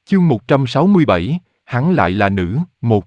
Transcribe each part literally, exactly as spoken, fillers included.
Chương một trăm sáu mươi bảy, hắn lại là nữ, một.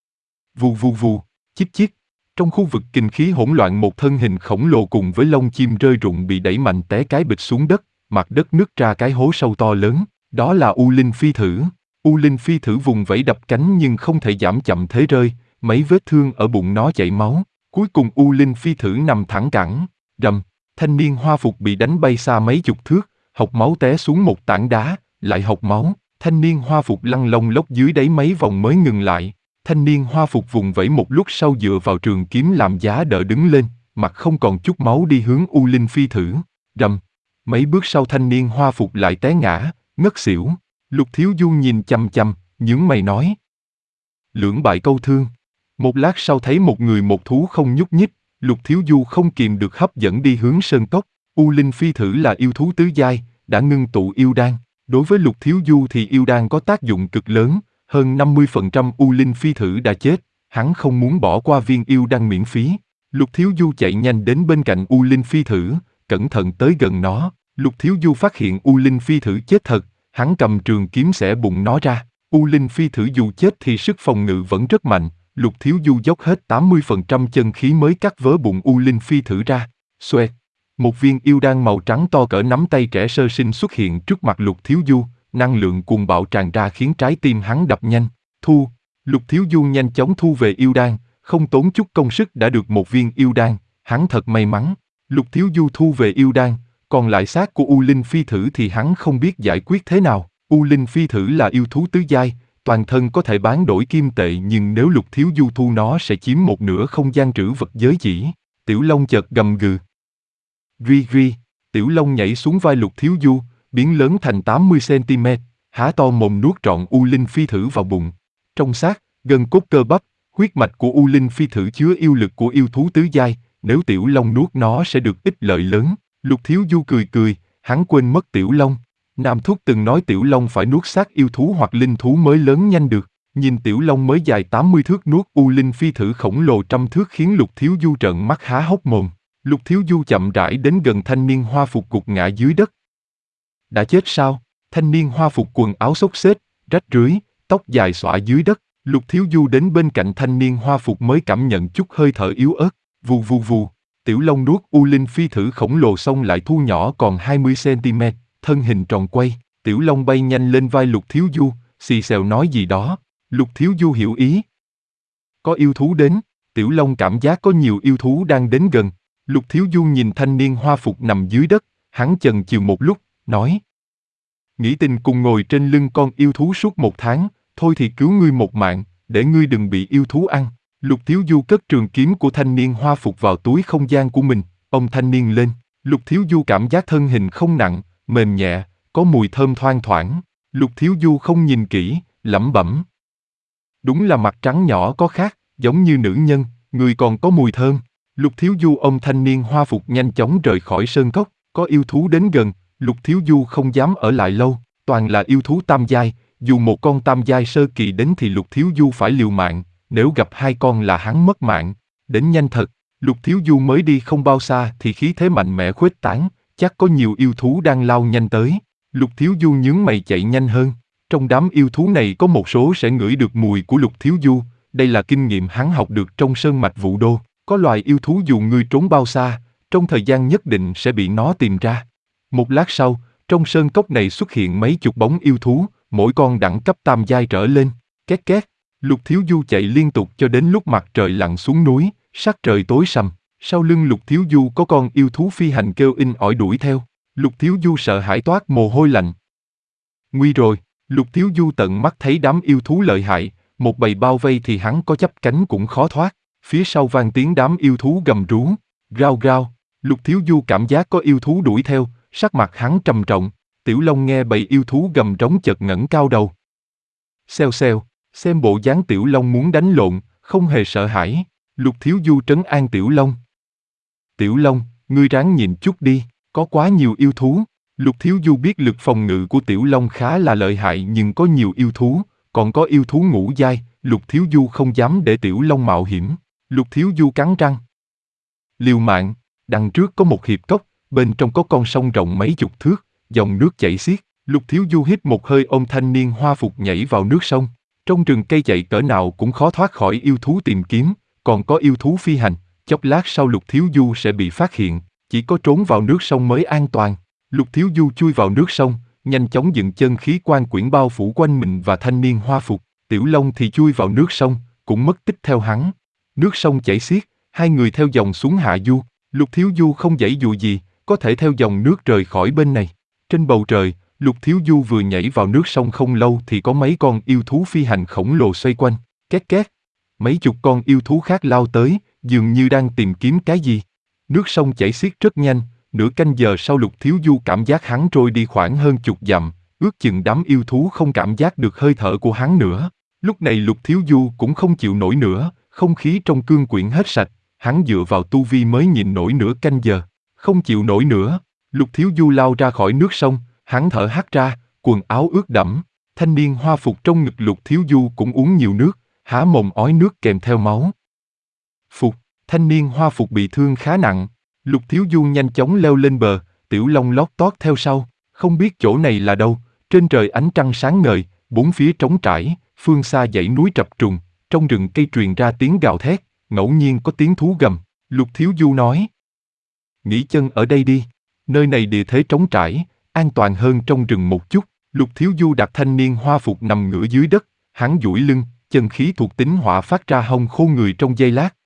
Vù vù vù, chíp chíp. Trong khu vực kinh khí hỗn loạn, một thân hình khổng lồ cùng với lông chim rơi rụng bị đẩy mạnh té cái bịch xuống đất, mặt đất nứt ra cái hố sâu to lớn, đó là U Linh Phi Thử. U Linh Phi Thử vùng vẫy đập cánh nhưng không thể giảm chậm thế rơi, mấy vết thương ở bụng nó chảy máu, cuối cùng U Linh Phi Thử nằm thẳng cẳng, rầm, thanh niên hoa phục bị đánh bay xa mấy chục thước, hộc máu té xuống một tảng đá, lại hộc máu. Thanh niên hoa phục lăn lông lốc dưới đáy mấy vòng mới ngừng lại. Thanh niên hoa phục vùng vẫy một lúc sau dựa vào trường kiếm làm giá đỡ đứng lên, mặt không còn chút máu đi hướng U Linh Phi Thử. Rầm, mấy bước sau thanh niên hoa phục lại té ngã, ngất xỉu. Lục Thiếu Du nhìn chằm chằm, nhướng mày nói: lưỡng bại câu thương. Một lát sau thấy một người một thú không nhúc nhích, Lục Thiếu Du không kìm được hấp dẫn đi hướng sơn cốc. U Linh Phi Thử là yêu thú tứ giai, đã ngưng tụ yêu đan. Đối với Lục Thiếu Du thì yêu đan có tác dụng cực lớn, hơn năm mươi phần trăm U Linh Phi Thử đã chết, hắn không muốn bỏ qua viên yêu đan miễn phí. Lục Thiếu Du chạy nhanh đến bên cạnh U Linh Phi Thử, cẩn thận tới gần nó. Lục Thiếu Du phát hiện U Linh Phi Thử chết thật, hắn cầm trường kiếm xẻ bụng nó ra. U Linh Phi Thử dù chết thì sức phòng ngự vẫn rất mạnh, Lục Thiếu Du dốc hết tám mươi phần trăm chân khí mới cắt vỡ bụng U Linh Phi Thử ra. Xoẹt! Một viên yêu đan màu trắng to cỡ nắm tay trẻ sơ sinh xuất hiện trước mặt Lục Thiếu Du, năng lượng cuồng bạo tràn ra khiến trái tim hắn đập nhanh. Thu! Lục Thiếu Du nhanh chóng thu về yêu đan, không tốn chút công sức đã được một viên yêu đan, hắn thật may mắn. Lục Thiếu Du thu về yêu đan, còn lại xác của U Linh Phi Thử thì hắn không biết giải quyết thế nào. U Linh Phi Thử là yêu thú tứ giai, toàn thân có thể bán đổi kim tệ, nhưng nếu Lục Thiếu Du thu nó sẽ chiếm một nửa không gian trữ vật giới chỉ. Tiểu Long chợt gầm gừ. Ri ri, Tiểu Long nhảy xuống vai Lục Thiếu Du, biến lớn thành tám mươi xăng-ti-mét, há to mồm nuốt trọn U Linh Phi Thử vào bụng. Trong xác, gân cốt cơ bắp, huyết mạch của U Linh Phi Thử chứa yêu lực của yêu thú tứ giai, nếu Tiểu Long nuốt nó sẽ được ích lợi lớn. Lục Thiếu Du cười cười, hắn quên mất Tiểu Long. Nam Thúc từng nói Tiểu Long phải nuốt xác yêu thú hoặc linh thú mới lớn nhanh được. Nhìn Tiểu Long mới dài tám mươi thước nuốt U Linh Phi Thử khổng lồ trăm thước khiến Lục Thiếu Du trợn mắt há hốc mồm. Lục Thiếu Du chậm rãi đến gần thanh niên hoa phục gục ngã dưới đất. Đã chết sao? Thanh niên hoa phục quần áo xốc xếch, rách rưới, tóc dài xõa dưới đất. Lục Thiếu Du đến bên cạnh thanh niên hoa phục mới cảm nhận chút hơi thở yếu ớt. Vù vù vù, Tiểu Long nuốt U Linh Phi Thử khổng lồ xong lại thu nhỏ còn hai mươi xăng-ti-mét, thân hình tròn quay. Tiểu Long bay nhanh lên vai Lục Thiếu Du, xì xèo nói gì đó. Lục Thiếu Du hiểu ý. Có yêu thú đến. Tiểu Long cảm giác có nhiều yêu thú đang đến gần. Lục Thiếu Du nhìn thanh niên hoa phục nằm dưới đất, hắn chần chừ một lúc, nói: nghĩ tình cùng ngồi trên lưng con yêu thú suốt một tháng, thôi thì cứu ngươi một mạng, để ngươi đừng bị yêu thú ăn. Lục Thiếu Du cất trường kiếm của thanh niên hoa phục vào túi không gian của mình, ông thanh niên lên. Lục Thiếu Du cảm giác thân hình không nặng, mềm nhẹ, có mùi thơm thoang thoảng. Lục Thiếu Du không nhìn kỹ, lẩm bẩm: đúng là mặt trắng nhỏ có khác, giống như nữ nhân, người còn có mùi thơm. Lục Thiếu Du ôm thanh niên hoa phục nhanh chóng rời khỏi sơn cốc. Có yêu thú đến gần, Lục Thiếu Du không dám ở lại lâu, toàn là yêu thú tam giai, dù một con tam giai sơ kỳ đến thì Lục Thiếu Du phải liều mạng, nếu gặp hai con là hắn mất mạng. Đến nhanh thật, Lục Thiếu Du mới đi không bao xa thì khí thế mạnh mẽ khuếch tán, chắc có nhiều yêu thú đang lao nhanh tới. Lục Thiếu Du nhướng mày chạy nhanh hơn. Trong đám yêu thú này có một số sẽ ngửi được mùi của Lục Thiếu Du, đây là kinh nghiệm hắn học được trong sơn mạch Vũ Đô. Có loài yêu thú dù ngươi trốn bao xa, trong thời gian nhất định sẽ bị nó tìm ra. Một lát sau, trong sơn cốc này xuất hiện mấy chục bóng yêu thú, mỗi con đẳng cấp tam giai trở lên. Két két, Lục Thiếu Du chạy liên tục cho đến lúc mặt trời lặn xuống núi, sắc trời tối sầm. Sau lưng Lục Thiếu Du có con yêu thú phi hành kêu inh ỏi đuổi theo. Lục Thiếu Du sợ hãi toát mồ hôi lạnh. Nguy rồi, Lục Thiếu Du tận mắt thấy đám yêu thú lợi hại, một bầy bao vây thì hắn có chắp cánh cũng khó thoát. Phía sau vang tiếng đám yêu thú gầm rú, rao rao. Lục Thiếu Du cảm giác có yêu thú đuổi theo, sắc mặt hắn trầm trọng. Tiểu Long nghe bầy yêu thú gầm rống chợt ngẩng cao đầu. Xèo xèo, xem bộ dáng Tiểu Long muốn đánh lộn, không hề sợ hãi. Lục Thiếu Du trấn an Tiểu Long. Tiểu Long, ngươi ráng nhìn chút đi, có quá nhiều yêu thú. Lục Thiếu Du biết lực phòng ngự của Tiểu Long khá là lợi hại nhưng có nhiều yêu thú, còn có yêu thú ngũ giai, Lục Thiếu Du không dám để Tiểu Long mạo hiểm. Lục Thiếu Du cắn răng. Liều mạng, đằng trước có một hiệp cốc, bên trong có con sông rộng mấy chục thước, dòng nước chảy xiết. Lục Thiếu Du hít một hơi ôm thanh niên hoa phục nhảy vào nước sông. Trong rừng cây dậy cỡ nào cũng khó thoát khỏi yêu thú tìm kiếm, còn có yêu thú phi hành, chốc lát sau Lục Thiếu Du sẽ bị phát hiện, chỉ có trốn vào nước sông mới an toàn. Lục Thiếu Du chui vào nước sông, nhanh chóng dựng chân khí quan quyển bao phủ quanh mình và thanh niên hoa phục. Tiểu Long thì chui vào nước sông, cũng mất tích theo hắn. Nước sông chảy xiết, hai người theo dòng xuống hạ du. Lục Thiếu Du không giãy dụa gì, có thể theo dòng nước rời khỏi bên này. Trên bầu trời, Lục Thiếu Du vừa nhảy vào nước sông không lâu thì có mấy con yêu thú phi hành khổng lồ xoay quanh, két két. Mấy chục con yêu thú khác lao tới, dường như đang tìm kiếm cái gì. Nước sông chảy xiết rất nhanh, nửa canh giờ sau Lục Thiếu Du cảm giác hắn trôi đi khoảng hơn chục dặm, ước chừng đám yêu thú không cảm giác được hơi thở của hắn nữa. Lúc này Lục Thiếu Du cũng không chịu nổi nữa, không khí trong cương quyển hết sạch, hắn dựa vào tu vi mới nhịn nổi nửa canh giờ. Không chịu nổi nữa, Lục Thiếu Du lao ra khỏi nước sông, hắn thở hắt ra, quần áo ướt đẫm. Thanh niên hoa phục trong ngực Lục Thiếu Du cũng uống nhiều nước, há mồm ói nước kèm theo máu. Phục, thanh niên hoa phục bị thương khá nặng. Lục Thiếu Du nhanh chóng leo lên bờ, Tiểu Long lót tót theo sau, không biết chỗ này là đâu. Trên trời ánh trăng sáng ngời, bốn phía trống trải, phương xa dãy núi trập trùng, trong rừng cây truyền ra tiếng gào thét, ngẫu nhiên có tiếng thú gầm. Lục Thiếu Du nói: nghỉ chân ở đây đi, nơi này địa thế trống trải, an toàn hơn trong rừng một chút. Lục Thiếu Du đặt thanh niên hoa phục nằm ngửa dưới đất, hắn duỗi lưng, chân khí thuộc tính hỏa phát ra hông khô người trong giây lát,